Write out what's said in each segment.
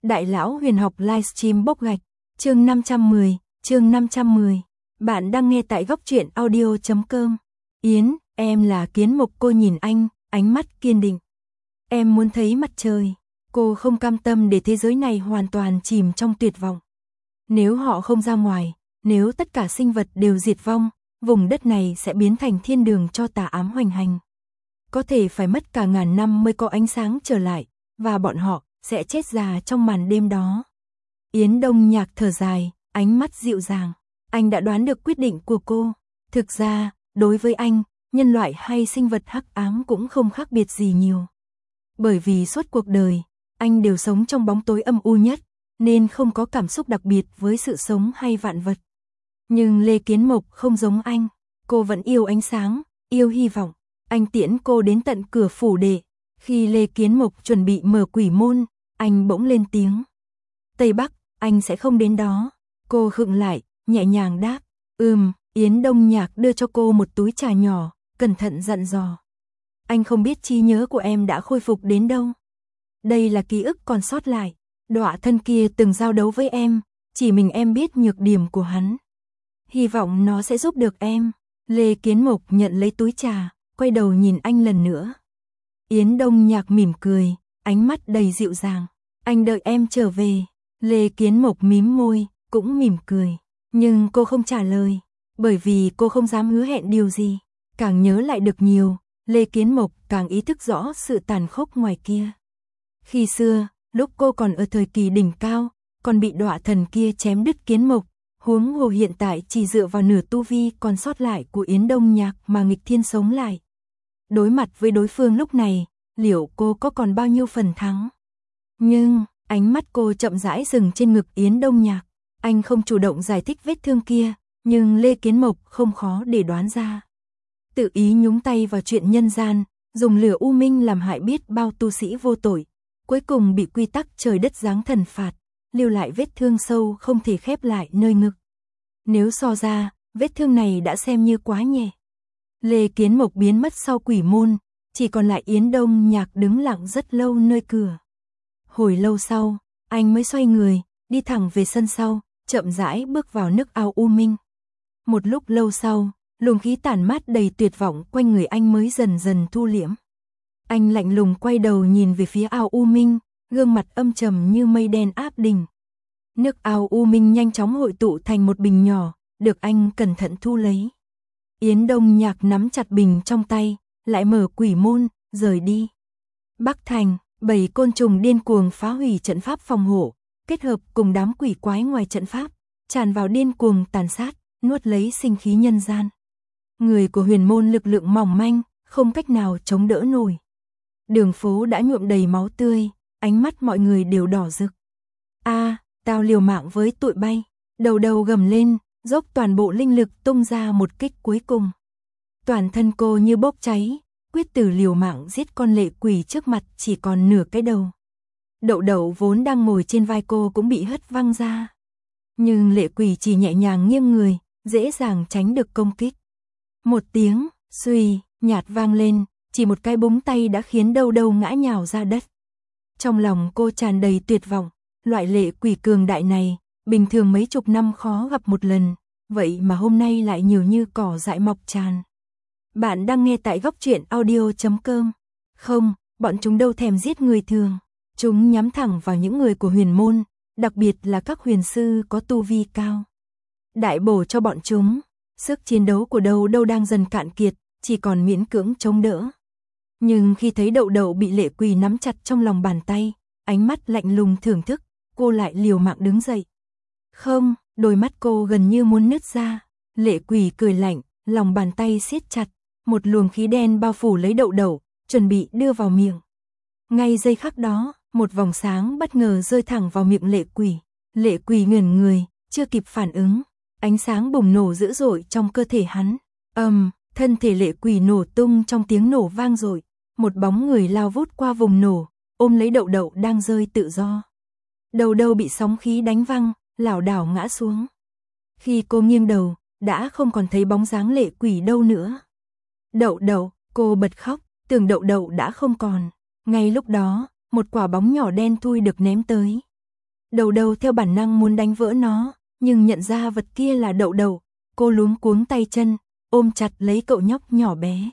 Đại lão huyền học livestream bốc gạch, chương 510. Bạn đang nghe tại góc truyện audio.com. Yến, em là Kiến Mục. Cô nhìn anh, ánh mắt kiên định. Em muốn thấy mặt trời. Cô không cam tâm để thế giới này hoàn toàn chìm trong tuyệt vọng. Nếu họ không ra ngoài, nếu tất cả sinh vật đều diệt vong, vùng đất này sẽ biến thành thiên đường cho tà ám hoành hành. Có thể phải mất cả ngàn năm mới có ánh sáng trở lại, và bọn họ sẽ chết già trong màn đêm đó. Yến Đông Nhạc thở dài, ánh mắt dịu dàng. Anh đã đoán được quyết định của cô. Thực ra, đối với anh, nhân loại hay sinh vật hắc ám cũng không khác biệt gì nhiều. Bởi vì suốt cuộc đời, anh đều sống trong bóng tối âm u nhất, nên không có cảm xúc đặc biệt với sự sống hay vạn vật. Nhưng Lê Kiến Mộc không giống anh. Cô vẫn yêu ánh sáng, yêu hy vọng. Anh tiễn cô đến tận cửa phủ đệ. Khi Lê Kiến Mộc chuẩn bị mở quỷ môn, anh bỗng lên tiếng. Tây Bắc, anh sẽ không đến đó. Cô khựng lại, nhẹ nhàng đáp. Yến Đông Nhạc đưa cho cô một túi trà nhỏ, cẩn thận dặn dò. Anh không biết trí nhớ của em đã khôi phục đến đâu. Đây là ký ức còn sót lại. Đọa thân kia từng giao đấu với em, chỉ mình em biết nhược điểm của hắn. Hy vọng nó sẽ giúp được em. Lê Kiến Mộc nhận lấy túi trà, quay đầu nhìn anh lần nữa. Yến Đông Nhạc mỉm cười, ánh mắt đầy dịu dàng. Anh đợi em trở về. Lê Kiến Mộc mím môi, cũng mỉm cười. Nhưng cô không trả lời, bởi vì cô không dám hứa hẹn điều gì. Càng nhớ lại được nhiều, Lê Kiến Mộc càng ý thức rõ sự tàn khốc ngoài kia. Khi xưa, lúc cô còn ở thời kỳ đỉnh cao, còn bị đọa thần kia chém đứt kiến mộc, huống hồ hiện tại chỉ dựa vào nửa tu vi còn sót lại của Yến Đông Nhạc mà nghịch thiên sống lại. Đối mặt với đối phương lúc này, liệu cô có còn bao nhiêu phần thắng? Nhưng, ánh mắt cô chậm rãi dừng trên ngực Yến Đông Nhạc. Anh không chủ động giải thích vết thương kia, nhưng Lê Kiến Mộc không khó để đoán ra. Tự ý nhúng tay vào chuyện nhân gian, dùng lửa u minh làm hại biết bao tu sĩ vô tội, cuối cùng bị quy tắc trời đất giáng thần phạt, lưu lại vết thương sâu không thể khép lại nơi ngực. Nếu so ra, vết thương này đã xem như quá nhẹ. Lê Kiến Mộc biến mất sau quỷ môn, chỉ còn lại Yến Đông Nhạc đứng lặng rất lâu nơi cửa. Hồi lâu sau, anh mới xoay người, đi thẳng về sân sau, chậm rãi bước vào nước ao u minh. Một lúc lâu sau, luồng khí tản mát đầy tuyệt vọng quanh người anh mới dần dần thu liễm. Anh lạnh lùng quay đầu nhìn về phía ao u minh, gương mặt âm trầm như mây đen áp đỉnh. Nước ao u minh nhanh chóng hội tụ thành một bình nhỏ, được anh cẩn thận thu lấy. Yến Đông Nhạc nắm chặt bình trong tay, lại mở quỷ môn, rời đi. Bắc Thành, 7 côn trùng điên cuồng phá hủy trận pháp phòng hộ, kết hợp cùng đám quỷ quái ngoài trận pháp, tràn vào điên cuồng tàn sát, nuốt lấy sinh khí nhân gian. Người của huyền môn lực lượng mỏng manh, không cách nào chống đỡ nổi. Đường phố đã nhuộm đầy máu tươi, ánh mắt mọi người đều đỏ rực. Tao liều mạng với tụi bay. Đầu đầu gầm lên, dốc toàn bộ linh lực tung ra một kích cuối cùng. Toàn thân cô như bốc cháy, quyết tử liều mạng giết con lệ quỷ trước mặt chỉ còn nửa cái đầu. Đậu đậu vốn đang ngồi trên vai cô cũng bị hất văng ra. Nhưng lệ quỷ chỉ nhẹ nhàng nghiêng người, dễ dàng tránh được công kích. Một tiếng, suy, nhạt vang lên, chỉ một cái búng tay đã khiến đầu đầu ngã nhào ra đất. Trong lòng cô tràn đầy tuyệt vọng, loại lệ quỷ cường đại này, bình thường mấy chục năm khó gặp một lần, vậy mà hôm nay lại nhiều như cỏ dại mọc tràn. Bạn đang nghe tại góc truyện audio.com. Không, bọn chúng đâu thèm giết người thường. Chúng nhắm thẳng vào những người của huyền môn, đặc biệt là các huyền sư có tu vi cao. Đại bổ cho bọn chúng, sức chiến đấu của đầu đầu đang dần cạn kiệt, chỉ còn miễn cưỡng chống đỡ. Nhưng khi thấy đậu đậu bị lệ quỷ nắm chặt trong lòng bàn tay, ánh mắt lạnh lùng thưởng thức, cô lại liều mạng đứng dậy. Không, đôi mắt cô gần như muốn nứt ra. Lệ quỷ cười lạnh, lòng bàn tay siết chặt, một luồng khí đen bao phủ lấy đậu đậu, chuẩn bị đưa vào miệng. Ngay giây khắc đó, một vòng sáng bất ngờ rơi thẳng vào miệng lệ quỷ. Lệ quỷ ngẩn người, chưa kịp phản ứng, ánh sáng bùng nổ dữ dội trong cơ thể hắn. Thân thể lệ quỷ nổ tung trong tiếng nổ vang dội, một bóng người lao vút qua vùng nổ, ôm lấy đậu đậu đang rơi tự do. Đầu đầu bị sóng khí đánh văng, lảo đảo ngã xuống. Khi cô nghiêng đầu, đã không còn thấy bóng dáng lệ quỷ đâu nữa. Đậu đậu, cô bật khóc, tưởng đậu đậu đã không còn. Ngay lúc đó, một quả bóng nhỏ đen thui được ném tới. Đầu đầu theo bản năng muốn đánh vỡ nó, nhưng nhận ra vật kia là Đậu Đậu, cô luống cuống tay chân, ôm chặt lấy cậu nhóc nhỏ bé.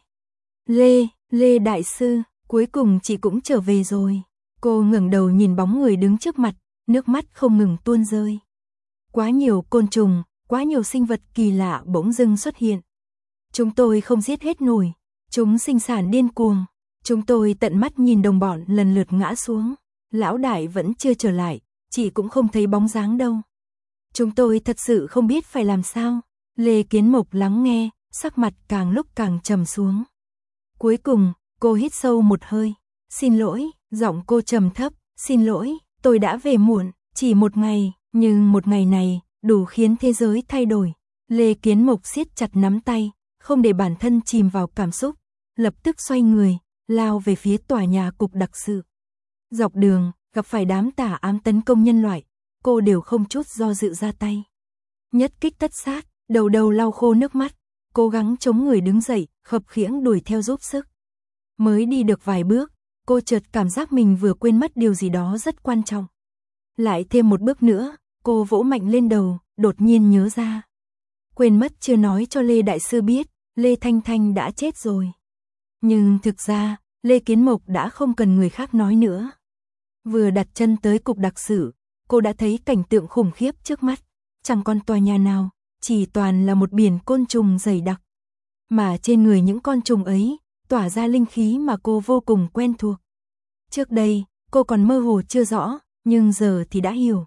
Lê đại sư, cuối cùng chị cũng trở về rồi. Cô ngẩng đầu nhìn bóng người đứng trước mặt, nước mắt không ngừng tuôn rơi. Quá nhiều côn trùng, quá nhiều sinh vật kỳ lạ bỗng dưng xuất hiện. Chúng tôi không giết hết nổi, chúng sinh sản điên cuồng. Chúng tôi tận mắt nhìn đồng bọn lần lượt ngã xuống. Lão đại vẫn chưa trở lại, chị cũng không thấy bóng dáng đâu. Chúng tôi thật sự không biết phải làm sao. Lê Kiến Mộc lắng nghe, sắc mặt càng lúc càng trầm xuống. Cuối cùng, cô hít sâu một hơi. Xin lỗi, giọng cô trầm thấp. Xin lỗi, tôi đã về muộn, chỉ một ngày, nhưng một ngày này, đủ khiến thế giới thay đổi. Lê Kiến Mộc siết chặt nắm tay, không để bản thân chìm vào cảm xúc. Lập tức xoay người, lao về phía tòa nhà cục đặc sự. Dọc đường, gặp phải đám tà ám tấn công nhân loại, cô đều không chút do dự ra tay. Nhất kích tất sát, đầu đầu lau khô nước mắt, cố gắng chống người đứng dậy, khập khiễng đuổi theo giúp sức. Mới đi được vài bước, cô chợt cảm giác mình vừa quên mất điều gì đó rất quan trọng. Lại thêm một bước nữa, cô vỗ mạnh lên đầu, đột nhiên nhớ ra. Quên mất chưa nói cho Lê Đại Sư biết, Lê Thanh Thanh đã chết rồi. Nhưng thực ra, Lê Kiến Mộc đã không cần người khác nói nữa. Vừa đặt chân tới cục đặc sự, cô đã thấy cảnh tượng khủng khiếp trước mắt. Chẳng còn tòa nhà nào, chỉ toàn là một biển côn trùng dày đặc. Mà trên người những con trùng ấy, tỏa ra linh khí mà cô vô cùng quen thuộc. Trước đây, cô còn mơ hồ chưa rõ, nhưng giờ thì đã hiểu.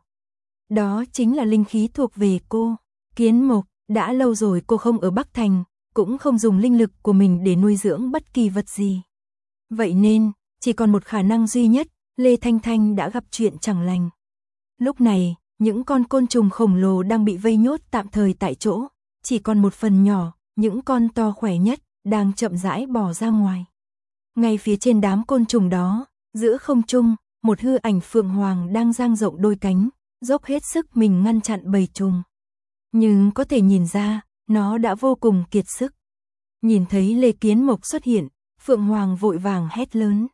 Đó chính là linh khí thuộc về cô. Kiến Mộc, đã lâu rồi cô không ở Bắc Thành, cũng không dùng linh lực của mình để nuôi dưỡng bất kỳ vật gì. Vậy nên, chỉ còn một khả năng duy nhất, Lê Thanh Thanh đã gặp chuyện chẳng lành. Lúc này, những con côn trùng khổng lồ đang bị vây nhốt tạm thời tại chỗ, chỉ còn một phần nhỏ, những con to khỏe nhất, đang chậm rãi bò ra ngoài. Ngay phía trên đám côn trùng đó, giữa không trung, một hư ảnh phượng hoàng đang dang rộng đôi cánh, dốc hết sức mình ngăn chặn bầy trùng. Nhưng có thể nhìn ra, nó đã vô cùng kiệt sức. Nhìn thấy Lê Kiến Mộc xuất hiện, phượng hoàng vội vàng hét lớn.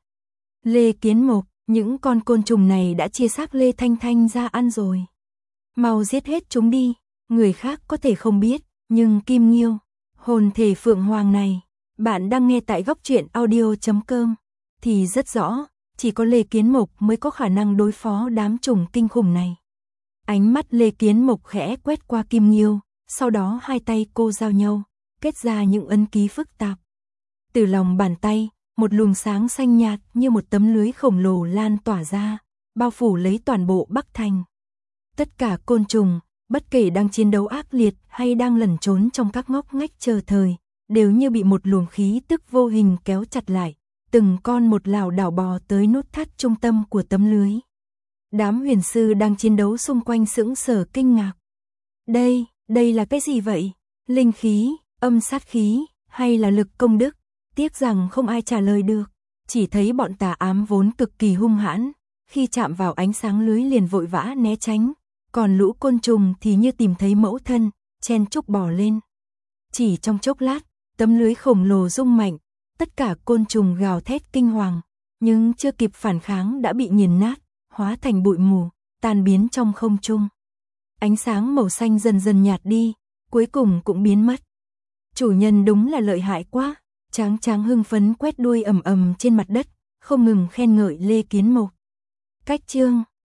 Lê Kiến Mộc, những con côn trùng này đã chia xác Lê Thanh Thanh ra ăn rồi. Mau giết hết chúng đi, người khác có thể không biết, nhưng Kim Nghiêu, hồn thể phượng hoàng này, bạn đang nghe tại Góc Truyện Audio.com, thì rất rõ, chỉ có Lê Kiến Mộc mới có khả năng đối phó đám trùng kinh khủng này. Ánh mắt Lê Kiến Mộc khẽ quét qua Kim Nghiêu, sau đó hai tay cô giao nhau, kết ra những ấn ký phức tạp. Từ lòng bàn tay, một luồng sáng xanh nhạt như một tấm lưới khổng lồ lan tỏa ra, bao phủ lấy toàn bộ Bắc Thành. Tất cả côn trùng, bất kể đang chiến đấu ác liệt hay đang lẩn trốn trong các ngóc ngách chờ thời, đều như bị một luồng khí tức vô hình kéo chặt lại, từng con một lảo đảo bò tới nút thắt trung tâm của tấm lưới. Đám huyền sư đang chiến đấu xung quanh sững sờ kinh ngạc. Đây là cái gì vậy? Linh khí, âm sát khí, hay là lực công đức? Tiếc rằng không ai trả lời được, chỉ thấy bọn tà ám vốn cực kỳ hung hãn, khi chạm vào ánh sáng lưới liền vội vã né tránh, còn lũ côn trùng thì như tìm thấy mẫu thân, chen chúc bò lên. Chỉ trong chốc lát, tấm lưới khổng lồ rung mạnh, tất cả côn trùng gào thét kinh hoàng, nhưng chưa kịp phản kháng đã bị nghiền nát, hóa thành bụi mù, tan biến trong không trung. Ánh sáng màu xanh dần dần nhạt đi, cuối cùng cũng biến mất. Chủ nhân đúng là lợi hại quá. Tráng Tráng hưng phấn quét đuôi ầm ầm trên mặt đất, không ngừng khen ngợi Lê Kiến Mộc. Cách chương